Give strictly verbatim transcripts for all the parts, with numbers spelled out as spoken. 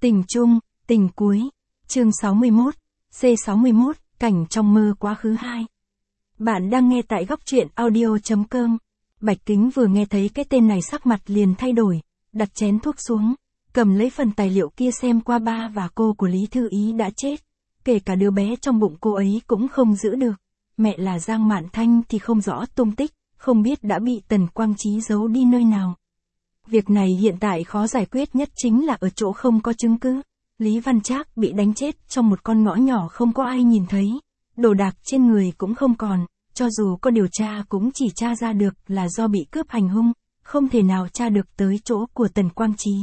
Tình chung, tình cuối. Chương sáu mươi mốt, C sáu mươi mốt, cảnh trong mơ quá khứ hai. Bạn đang nghe tại góc truyện audio chấm com. Bạch Kính vừa nghe thấy cái tên này sắc mặt liền thay đổi, đặt chén thuốc xuống, cầm lấy phần tài liệu kia xem qua ba và cô của Lý Thư Ý đã chết. Kể cả đứa bé trong bụng cô ấy cũng không giữ được. Mẹ là Giang Mạn Thanh thì không rõ tung tích, không biết đã bị Tần Quang Chí giấu đi nơi nào. Việc này hiện tại khó giải quyết nhất chính là ở chỗ không có chứng cứ. Lý Văn Trác bị đánh chết trong một con ngõ nhỏ không có ai nhìn thấy. Đồ đạc trên người cũng không còn, cho dù có điều tra cũng chỉ tra ra được là do bị cướp hành hung, không thể nào tra được tới chỗ của Tần Quang Chí.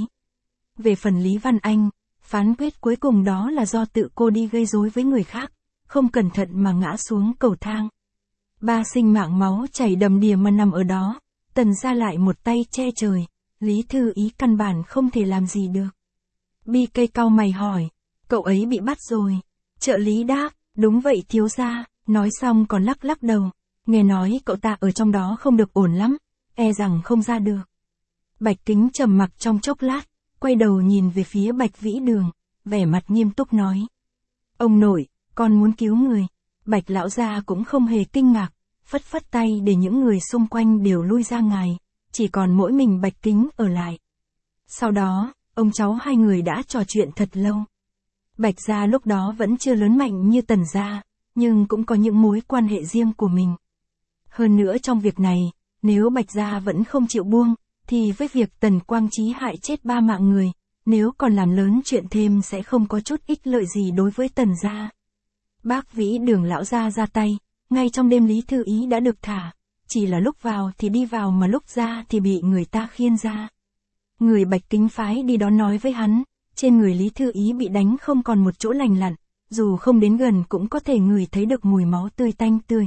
Về phần Lý Văn Anh, phán quyết cuối cùng đó là do tự cô đi gây rối với người khác, không cẩn thận mà ngã xuống cầu thang. Ba sinh mạng máu chảy đầm đìa mà nằm ở đó, Tần gia lại một tay che trời, Lý Thư Ý căn bản không thể làm gì được. Bi cây cau mày hỏi, cậu ấy bị bắt rồi. Trợ lý đáp, đúng vậy thiếu gia, nói xong còn lắc lắc đầu, nghe nói cậu ta ở trong đó không được ổn lắm, e rằng không ra được. Bạch Kính trầm mặc trong chốc lát, quay đầu nhìn về phía Bạch Vĩ Đường, vẻ mặt nghiêm túc nói. Ông nội, con muốn cứu người. Bạch lão gia cũng không hề kinh ngạc, phất phất tay để những người xung quanh đều lui ra ngoài, chỉ còn mỗi mình Bạch Kính ở lại. Sau đó, ông cháu hai người đã trò chuyện thật lâu. Bạch gia lúc đó vẫn chưa lớn mạnh như Tần gia, nhưng cũng có những mối quan hệ riêng của mình. Hơn nữa trong việc này, nếu Bạch gia vẫn không chịu buông, thì với việc Tần Quang Chí hại chết ba mạng người, nếu còn làm lớn chuyện thêm sẽ không có chút ích lợi gì đối với Tần gia. Bác Vĩ Đường lão gia ra tay, ngay trong đêm Lý Thư Ý đã được thả, chỉ là lúc vào thì đi vào mà lúc ra thì bị người ta khiêng ra. Người Bạch Kính phái đi đó nói với hắn, trên người Lý Thư Ý bị đánh không còn một chỗ lành lặn, dù không đến gần cũng có thể ngửi thấy được mùi máu tươi tanh tươi.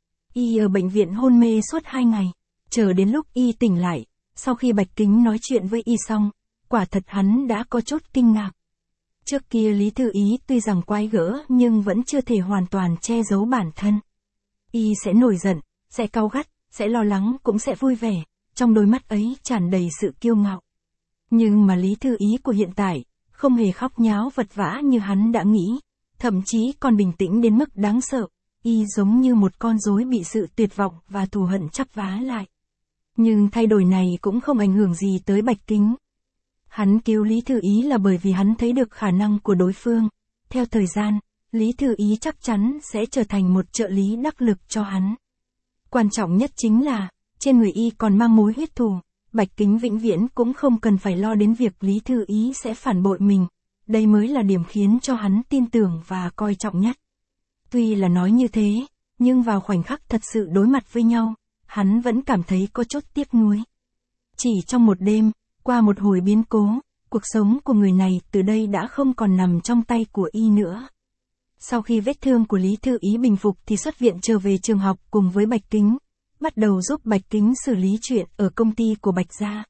Y ở bệnh viện hôn mê suốt hai ngày, chờ đến lúc Y tỉnh lại, sau khi Bạch Kính nói chuyện với Y xong, quả thật hắn đã có chút kinh ngạc. Trước kia Lý Thư Ý tuy rằng quái gở nhưng vẫn chưa thể hoàn toàn che giấu bản thân. Y sẽ nổi giận, sẽ cau gắt, sẽ lo lắng cũng sẽ vui vẻ, trong đôi mắt ấy tràn đầy sự kiêu ngạo. Nhưng mà Lý Thư Ý của hiện tại, không hề khóc nháo vật vã như hắn đã nghĩ, thậm chí còn bình tĩnh đến mức đáng sợ, Y giống như một con rối bị sự tuyệt vọng và thù hận chắp vá lại. Nhưng thay đổi này cũng không ảnh hưởng gì tới Bạch Kính. Hắn cứu Lý Thư Ý là bởi vì hắn thấy được khả năng của đối phương. Theo thời gian, Lý Thư Ý chắc chắn sẽ trở thành một trợ lý đắc lực cho hắn. Quan trọng nhất chính là, trên người Y còn mang mối huyết thù, Bạch Kính vĩnh viễn cũng không cần phải lo đến việc Lý Thư Ý sẽ phản bội mình. Đây mới là điểm khiến cho hắn tin tưởng và coi trọng nhất. Tuy là nói như thế, nhưng vào khoảnh khắc thật sự đối mặt với nhau, hắn vẫn cảm thấy có chút tiếc nuối. Chỉ trong một đêm, qua một hồi biến cố, cuộc sống của người này từ đây đã không còn nằm trong tay của Y nữa. Sau khi vết thương của Lý Thư Ý bình phục thì xuất viện trở về trường học cùng với Bạch Kính, bắt đầu giúp Bạch Kính xử lý chuyện ở công ty của Bạch gia.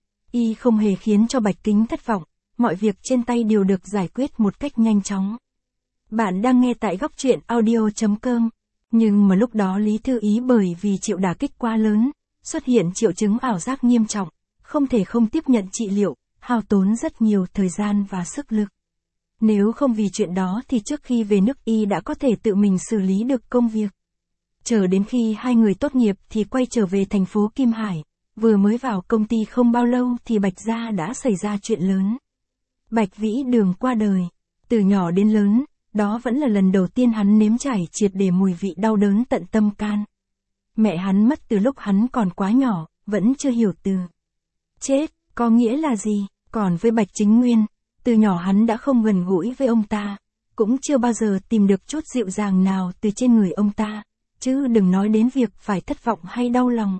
Y không hề khiến cho Bạch Kính thất vọng, mọi việc trên tay đều được giải quyết một cách nhanh chóng. Bạn đang nghe tại góc truyện audio chấm com, nhưng mà lúc đó Lý Thư Ý bởi vì chịu đả kích quá lớn, xuất hiện triệu chứng ảo giác nghiêm trọng, không thể không tiếp nhận trị liệu, hao tốn rất nhiều thời gian và sức lực. Nếu không vì chuyện đó thì trước khi về nước Y đã có thể tự mình xử lý được công việc. Chờ đến khi hai người tốt nghiệp thì quay trở về thành phố Kim Hải, vừa mới vào công ty không bao lâu thì Bạch gia đã xảy ra chuyện lớn. Bạch Vĩ Đường qua đời, từ nhỏ đến lớn, đó vẫn là lần đầu tiên hắn nếm trải triệt để mùi vị đau đớn tận tâm can. Mẹ hắn mất từ lúc hắn còn quá nhỏ, vẫn chưa hiểu từ chết có nghĩa là gì, còn với Bạch Chính Nguyên, từ nhỏ hắn đã không gần gũi với ông ta, cũng chưa bao giờ tìm được chút dịu dàng nào từ trên người ông ta, chứ đừng nói đến việc phải thất vọng hay đau lòng.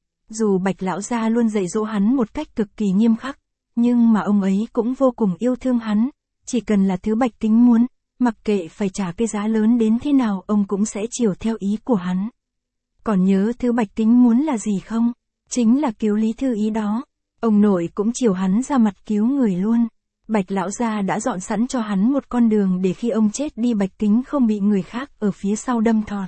Dù Bạch lão gia luôn dạy dỗ hắn một cách cực kỳ nghiêm khắc, nhưng mà ông ấy cũng vô cùng yêu thương hắn, chỉ cần là thứ Bạch Kính muốn, mặc kệ phải trả cái giá lớn đến thế nào ông cũng sẽ chiều theo ý của hắn. Còn nhớ thứ Bạch Kính muốn là gì không? Chính là cứu Lý Thư Ý đó. Ông nội cũng chiều hắn ra mặt cứu người luôn. Bạch lão gia đã dọn sẵn cho hắn một con đường để khi ông chết đi Bạch Kính không bị người khác ở phía sau đâm thọt.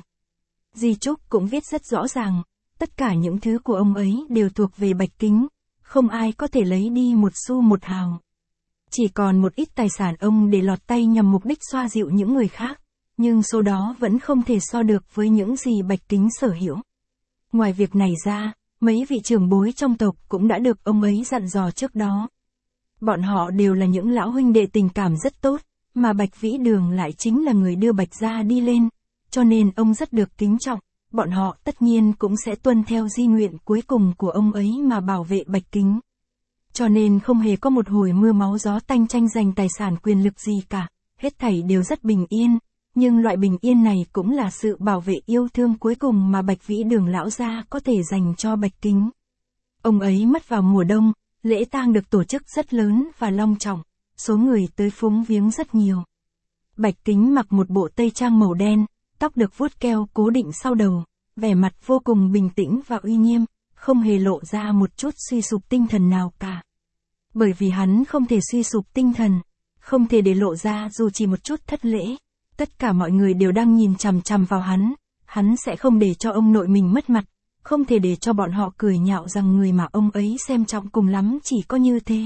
Di chúc cũng viết rất rõ ràng, tất cả những thứ của ông ấy đều thuộc về Bạch Kính, không ai có thể lấy đi một xu một hào. Chỉ còn một ít tài sản ông để lọt tay nhằm mục đích xoa dịu những người khác, nhưng số đó vẫn không thể so được với những gì Bạch Kính sở hữu. Ngoài việc này ra, mấy vị trưởng bối trong tộc cũng đã được ông ấy dặn dò trước đó. Bọn họ đều là những lão huynh đệ tình cảm rất tốt, mà Bạch Vĩ Đường lại chính là người đưa Bạch gia đi lên, cho nên ông rất được kính trọng, bọn họ tất nhiên cũng sẽ tuân theo di nguyện cuối cùng của ông ấy mà bảo vệ Bạch Kính. Cho nên không hề có một hồi mưa máu gió tanh tranh giành tài sản quyền lực gì cả, hết thảy đều rất bình yên, nhưng loại bình yên này cũng là sự bảo vệ yêu thương cuối cùng mà Bạch Vĩ Đường lão gia có thể dành cho Bạch Kính. Ông ấy mất vào mùa đông, lễ tang được tổ chức rất lớn và long trọng, số người tới phúng viếng rất nhiều. Bạch Kính mặc một bộ tây trang màu đen, tóc được vuốt keo cố định sau đầu, vẻ mặt vô cùng bình tĩnh và uy nghiêm, không hề lộ ra một chút suy sụp tinh thần nào cả. Bởi vì hắn không thể suy sụp tinh thần, không thể để lộ ra dù chỉ một chút thất lễ. Tất cả mọi người đều đang nhìn chằm chằm vào hắn, hắn sẽ không để cho ông nội mình mất mặt, không thể để cho bọn họ cười nhạo rằng người mà ông ấy xem trọng cùng lắm chỉ có như thế.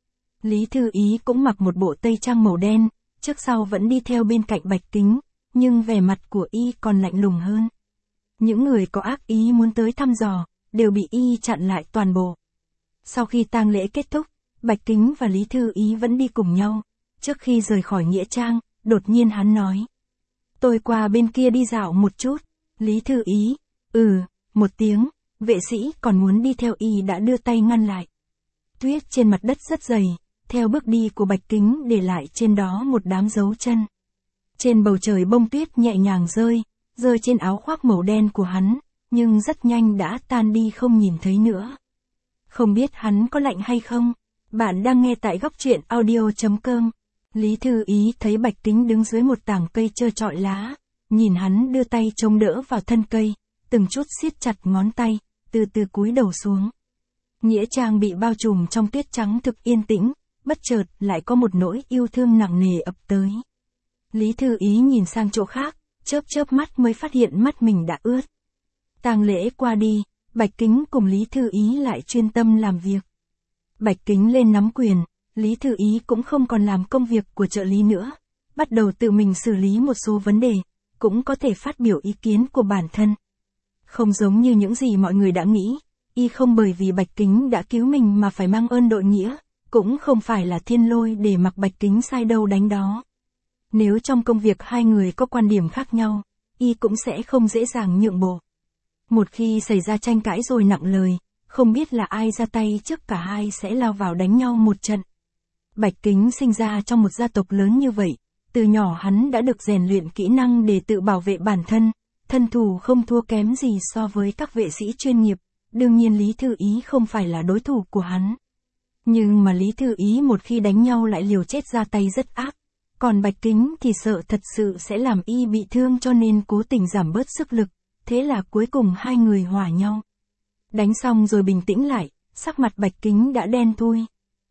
Lý Thư Ý cũng mặc một bộ tây trang màu đen, trước sau vẫn đi theo bên cạnh Bạch Kính, nhưng vẻ mặt của y còn lạnh lùng hơn. Những người có ác ý muốn tới thăm dò, đều bị y chặn lại toàn bộ. Sau khi tang lễ kết thúc, Bạch Kính và Lý Thư Ý vẫn đi cùng nhau. Trước khi rời khỏi nghĩa trang, đột nhiên hắn nói: "Tôi qua bên kia đi dạo một chút." Lý Thư Ý: "Ừ." Một tiếng, vệ sĩ còn muốn đi theo y đã đưa tay ngăn lại. Tuyết trên mặt đất rất dày, theo bước đi của Bạch Kính để lại trên đó một đám dấu chân. Trên bầu trời bông tuyết nhẹ nhàng rơi, rơi trên áo khoác màu đen của hắn, nhưng rất nhanh đã tan đi không nhìn thấy nữa. Không biết hắn có lạnh hay không? Bạn đang nghe tại góc truyện audio chấm com. Lý Thư Ý thấy Bạch Kính đứng dưới một tảng cây trơ trọi lá, nhìn hắn đưa tay chống đỡ vào thân cây, từng chút siết chặt ngón tay, từ từ cúi đầu xuống. Nghĩa trang bị bao trùm trong tuyết trắng thực yên tĩnh, bất chợt lại có một nỗi yêu thương nặng nề ập tới. Lý Thư Ý nhìn sang chỗ khác, chớp chớp mắt mới phát hiện mắt mình đã ướt. Tang lễ qua đi, Bạch Kính cùng Lý Thư Ý lại chuyên tâm làm việc. Bạch Kính lên nắm quyền, Lý Thư Ý cũng không còn làm công việc của trợ lý nữa, bắt đầu tự mình xử lý một số vấn đề, cũng có thể phát biểu ý kiến của bản thân. Không giống như những gì mọi người đã nghĩ, y không bởi vì Bạch Kính đã cứu mình mà phải mang ơn đội nghĩa, cũng không phải là thiên lôi để mặc Bạch Kính sai đâu đánh đó. Nếu trong công việc hai người có quan điểm khác nhau, y cũng sẽ không dễ dàng nhượng bộ. Một khi xảy ra tranh cãi rồi nặng lời, không biết là ai ra tay trước, cả hai sẽ lao vào đánh nhau một trận. Bạch Kính sinh ra trong một gia tộc lớn như vậy, từ nhỏ hắn đã được rèn luyện kỹ năng để tự bảo vệ bản thân, thân thủ không thua kém gì so với các vệ sĩ chuyên nghiệp, đương nhiên Lý Thư Ý không phải là đối thủ của hắn. Nhưng mà Lý Thư Ý một khi đánh nhau lại liều chết ra tay rất ác, còn Bạch Kính thì sợ thật sự sẽ làm y bị thương cho nên cố tình giảm bớt sức lực, thế là cuối cùng hai người hòa nhau. Đánh xong rồi bình tĩnh lại, sắc mặt Bạch Kính đã đen thui.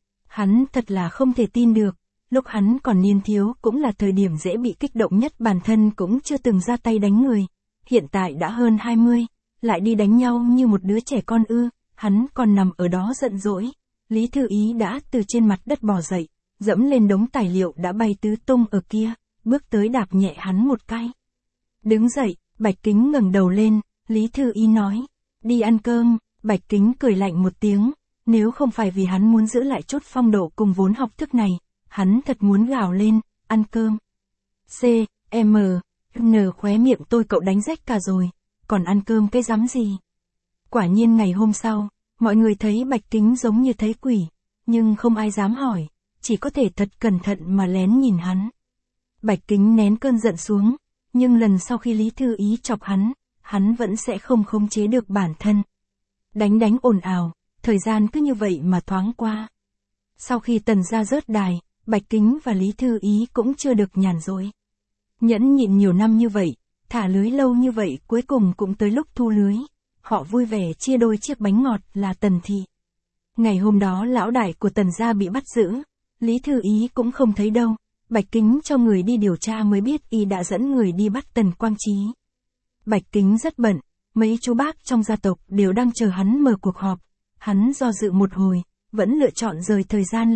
Hắn thật là không thể tin được, lúc hắn còn niên thiếu cũng là thời điểm dễ bị kích động nhất, bản thân cũng chưa từng ra tay đánh người. Hiện tại đã hơn hai mươi, lại đi đánh nhau như một đứa trẻ con ư, hắn còn nằm ở đó giận dỗi. Lý Thư Ý đã từ trên mặt đất bò dậy, dẫm lên đống tài liệu đã bay tứ tung ở kia, bước tới đạp nhẹ hắn một cái. Đứng dậy, Bạch Kính ngẩng đầu lên, Lý Thư Ý nói: "Đi ăn cơm." Bạch Kính cười lạnh một tiếng, nếu không phải vì hắn muốn giữ lại chút phong độ cùng vốn học thức này, hắn thật muốn gào lên: "Ăn cơm." C, M, N khóe miệng tôi cậu đánh rách cả rồi, còn ăn cơm cái rắm gì. Quả nhiên ngày hôm sau, mọi người thấy Bạch Kính giống như thấy quỷ, nhưng không ai dám hỏi, chỉ có thể thật cẩn thận mà lén nhìn hắn. Bạch Kính nén cơn giận xuống, nhưng lần sau khi Lý Thư Ý chọc hắn, hắn vẫn sẽ không khống chế được bản thân. Đánh đánh ồn ào, thời gian cứ như vậy mà thoáng qua. Sau khi Tần gia rớt đài, Bạch Kính và Lý Thư Ý cũng chưa được nhàn rỗi. Nhẫn nhịn nhiều năm như vậy, thả lưới lâu như vậy, cuối cùng cũng tới lúc thu lưới. Họ vui vẻ chia đôi chiếc bánh ngọt là Tần thị. Ngày hôm đó lão đại của Tần gia bị bắt giữ, Lý Thư Ý cũng không thấy đâu. Bạch Kính cho người đi điều tra mới biết y đã dẫn người đi bắt Tần Quang Chí. Bạch Kính rất bận, mấy chú bác trong gia tộc đều đang chờ hắn mở cuộc họp. Hắn do dự một hồi, vẫn lựa chọn rời thời gian lại,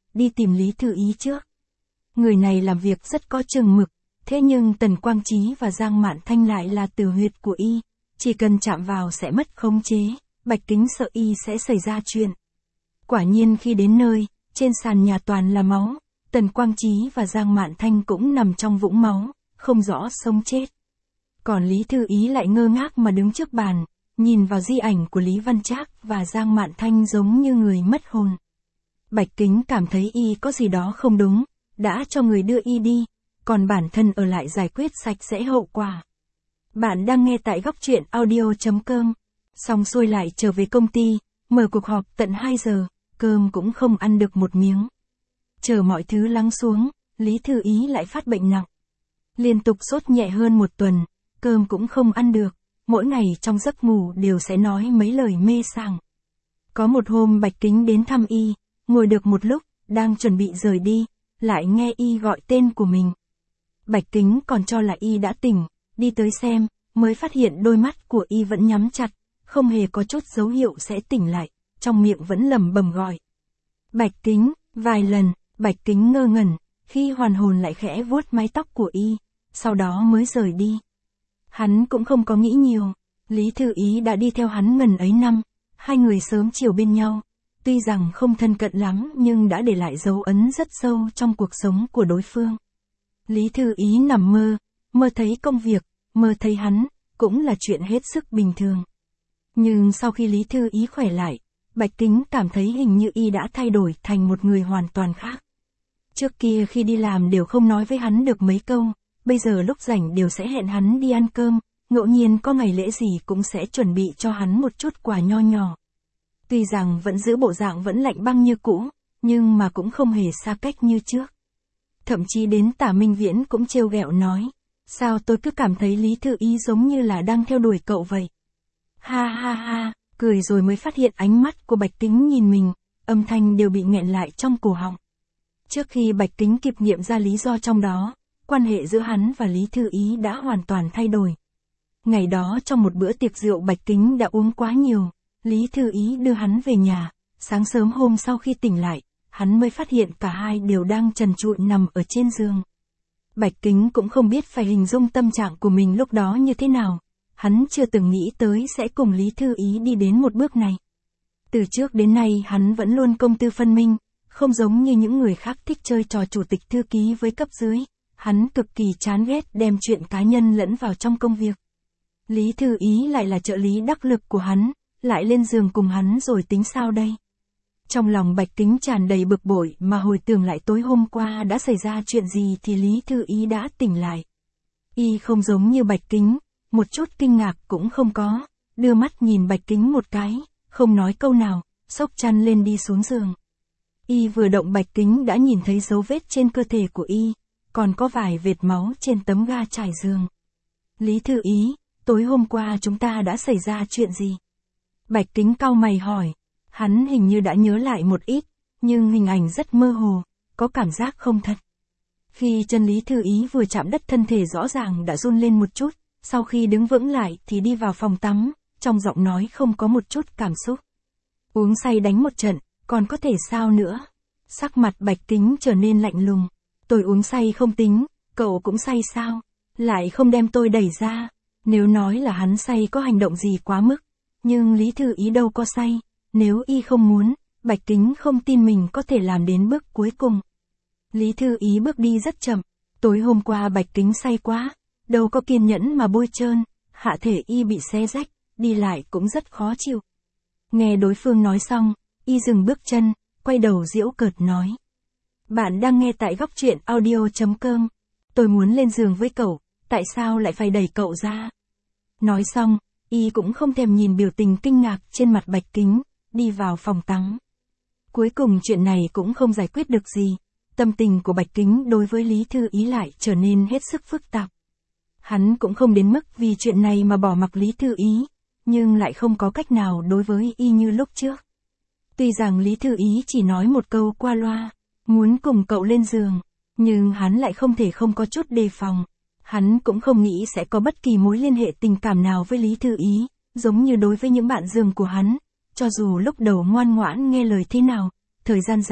đi tìm Lý Thư Ý trước. Người này làm việc rất có chừng mực, thế nhưng Tần Quang Chí và Giang Mạn Thanh lại là tử huyệt của y, chỉ cần chạm vào sẽ mất khống chế, Bạch Kính sợ y sẽ xảy ra chuyện. Quả nhiên khi đến nơi, trên sàn nhà toàn là máu, Tần Quang Chí và Giang Mạn Thanh cũng nằm trong vũng máu, không rõ sống chết. Còn Lý Thư Ý lại ngơ ngác mà đứng trước bàn, nhìn vào di ảnh của Lý Văn Trác và Giang Mạn Thanh giống như người mất hồn. Bạch Kính cảm thấy y có gì đó không đúng, đã cho người đưa y đi, còn bản thân ở lại giải quyết sạch sẽ hậu quả. Bạn đang nghe tại góc truyện audio chấm com. Xong xuôi lại trở về công ty, mở cuộc họp tận hai giờ, cơm cũng không ăn được một miếng. Chờ mọi thứ lắng xuống, Lý Thư Ý lại phát bệnh nặng. Liên tục sốt nhẹ hơn một tuần, cơm cũng không ăn được, mỗi ngày trong giấc ngủ đều sẽ nói mấy lời mê sảng. Có một hôm Bạch Kính đến thăm y, ngồi được một lúc, đang chuẩn bị rời đi, lại nghe y gọi tên của mình. Bạch Kính còn cho là y đã tỉnh, đi tới xem, mới phát hiện đôi mắt của y vẫn nhắm chặt, không hề có chút dấu hiệu sẽ tỉnh lại, trong miệng vẫn lẩm bẩm gọi. Bạch Kính, vài lần, Bạch Kính ngơ ngẩn, khi hoàn hồn lại khẽ vuốt mái tóc của y, sau đó mới rời đi. Hắn cũng không có nghĩ nhiều, Lý Thư Ý đã đi theo hắn ngần ấy năm, hai người sớm chiều bên nhau, tuy rằng không thân cận lắm nhưng đã để lại dấu ấn rất sâu trong cuộc sống của đối phương. Lý Thư Ý nằm mơ, mơ thấy công việc, mơ thấy hắn, cũng là chuyện hết sức bình thường. Nhưng sau khi Lý Thư Ý khỏe lại, Bạch Kính cảm thấy hình như y đã thay đổi thành một người hoàn toàn khác. Trước kia khi đi làm đều không nói với hắn được mấy câu, bây giờ lúc rảnh đều sẽ hẹn hắn đi ăn cơm, ngẫu nhiên có ngày lễ gì cũng sẽ chuẩn bị cho hắn một chút quà nho nhỏ. Tuy rằng vẫn giữ bộ dạng vẫn lạnh băng như cũ, nhưng mà cũng không hề xa cách như trước. Thậm chí đến Tả Minh Viễn cũng trêu ghẹo nói, sao tôi cứ cảm thấy Lý Thư Ý giống như là đang theo đuổi cậu vậy. Ha ha ha, cười rồi mới phát hiện ánh mắt của Bạch Kính nhìn mình, âm thanh đều bị nghẹn lại trong cổ họng. Trước khi Bạch Kính kịp nghiệm ra lý do trong đó, quan hệ giữa hắn và Lý Thư Ý đã hoàn toàn thay đổi. Ngày đó trong một bữa tiệc rượu Bạch Kính đã uống quá nhiều, Lý Thư Ý đưa hắn về nhà, sáng sớm hôm sau khi tỉnh lại, hắn mới phát hiện cả hai đều đang trần trụi nằm ở trên giường. Bạch Kính cũng không biết phải hình dung tâm trạng của mình lúc đó như thế nào, hắn chưa từng nghĩ tới sẽ cùng Lý Thư Ý đi đến một bước này. Từ trước đến nay hắn vẫn luôn công tư phân minh, không giống như những người khác thích chơi trò chủ tịch thư ký với cấp dưới, hắn cực kỳ chán ghét đem chuyện cá nhân lẫn vào trong công việc. Lý Thư Ý lại là trợ lý đắc lực của hắn, lại lên giường cùng hắn rồi tính sao đây? Trong lòng Bạch Kính tràn đầy bực bội mà hồi tưởng lại tối hôm qua đã xảy ra chuyện gì thì Lý Thư Ý đã tỉnh lại. Y không giống như Bạch Kính, một chút kinh ngạc cũng không có, đưa mắt nhìn Bạch Kính một cái, không nói câu nào, xốc chăn lên đi xuống giường. Y vừa động Bạch Kính đã nhìn thấy dấu vết trên cơ thể của y, còn có vài vệt máu trên tấm ga trải giường. Lý Thư Ý, tối hôm qua chúng ta đã xảy ra chuyện gì? Bạch Kính cau mày hỏi, hắn hình như đã nhớ lại một ít, nhưng hình ảnh rất mơ hồ, có cảm giác không thật. Khi chân Lý Thư Ý vừa chạm đất thân thể rõ ràng đã run lên một chút, sau khi đứng vững lại thì đi vào phòng tắm, trong giọng nói không có một chút cảm xúc. Uống say đánh một trận, còn có thể sao nữa? Sắc mặt Bạch Kính trở nên lạnh lùng. Tôi uống say không tính, cậu cũng say sao? Lại không đem tôi đẩy ra. Nếu nói là hắn say có hành động gì quá mức, nhưng Lý Thư Ý đâu có say. Nếu y không muốn, Bạch Kính không tin mình có thể làm đến bước cuối cùng. Lý Thư Ý bước đi rất chậm. Tối hôm qua Bạch Kính say quá, đâu có kiên nhẫn mà bôi trơn, hạ thể y bị xé rách, đi lại cũng rất khó chịu. Nghe đối phương nói xong, y dừng bước chân, quay đầu giễu cợt nói. Bạn đang nghe tại góc truyện audio chấm com. Tôi muốn lên giường với cậu, tại sao lại phải đẩy cậu ra? Nói xong, y cũng không thèm nhìn biểu tình kinh ngạc trên mặt Bạch Kính, đi vào phòng tắm. Cuối cùng chuyện này cũng không giải quyết được gì, tâm tình của Bạch Kính đối với Lý Thư Ý lại trở nên hết sức phức tạp. Hắn cũng không đến mức vì chuyện này mà bỏ mặc Lý Thư Ý, nhưng lại không có cách nào đối với y như lúc trước. Tuy rằng Lý Thư Ý chỉ nói một câu qua loa, muốn cùng cậu lên giường, nhưng hắn lại không thể không có chút đề phòng. Hắn cũng không nghĩ sẽ có bất kỳ mối liên hệ tình cảm nào với Lý Thư Ý, giống như đối với những bạn giường của hắn. Cho dù lúc đầu ngoan ngoãn nghe lời thế nào, thời gian dài,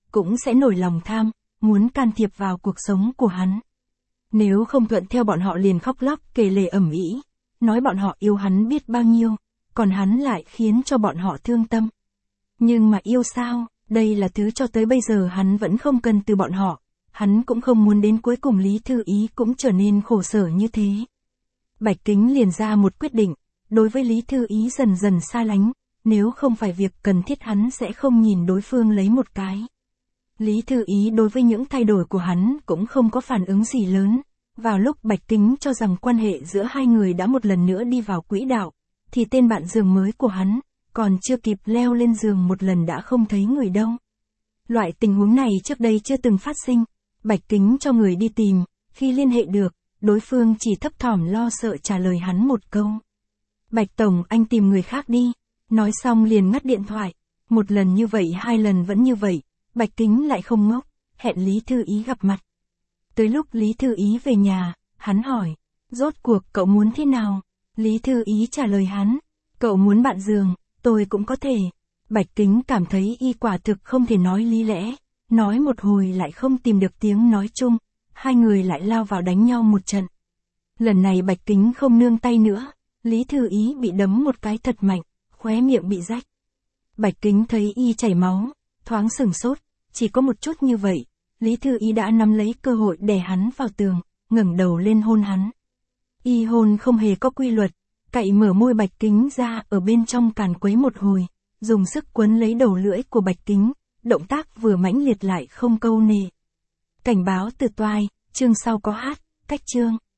cũng sẽ nổi lòng tham, muốn can thiệp vào cuộc sống của hắn. Nếu không thuận theo bọn họ liền khóc lóc kể lể ầm ĩ, nói bọn họ yêu hắn biết bao nhiêu, còn hắn lại khiến cho bọn họ thương tâm. Nhưng mà yêu sao, đây là thứ cho tới bây giờ hắn vẫn không cần từ bọn họ, hắn cũng không muốn đến cuối cùng Lý Thư Ý cũng trở nên khổ sở như thế. Bạch Kính liền ra một quyết định, đối với Lý Thư Ý dần dần xa lánh, nếu không phải việc cần thiết hắn sẽ không nhìn đối phương lấy một cái. Lý Thư Ý đối với những thay đổi của hắn cũng không có phản ứng gì lớn, vào lúc Bạch Kính cho rằng quan hệ giữa hai người đã một lần nữa đi vào quỹ đạo, thì tên bạn giường mới của hắn, còn chưa kịp leo lên giường một lần đã không thấy người đâu. Loại tình huống này trước đây chưa từng phát sinh, Bạch Kính cho người đi tìm, khi liên hệ được, đối phương chỉ thấp thỏm lo sợ trả lời hắn một câu. Bạch Tổng, anh tìm người khác đi, nói xong liền ngắt điện thoại, một lần như vậy hai lần vẫn như vậy, Bạch Kính lại không ngốc, hẹn Lý Thư Ý gặp mặt. Tới lúc Lý Thư Ý về nhà, hắn hỏi, rốt cuộc cậu muốn thế nào? Lý Thư Ý trả lời hắn, cậu muốn bạn giường, tôi cũng có thể. Bạch Kính cảm thấy y quả thực không thể nói lý lẽ, nói một hồi lại không tìm được tiếng nói chung, hai người lại lao vào đánh nhau một trận. Lần này Bạch Kính không nương tay nữa, Lý Thư Ý bị đấm một cái thật mạnh, khóe miệng bị rách. Bạch Kính thấy y chảy máu, thoáng sửng sốt, chỉ có một chút như vậy, Lý Thư Ý đã nắm lấy cơ hội đè hắn vào tường, ngẩng đầu lên hôn hắn. Y hôn không hề có quy luật, cậy mở môi Bạch Kính ra ở bên trong càn quấy một hồi, dùng sức quấn lấy đầu lưỡi của Bạch Kính, động tác vừa mãnh liệt lại không câu nệ. Cảnh báo từ toai, chương sau có hát, cách chương.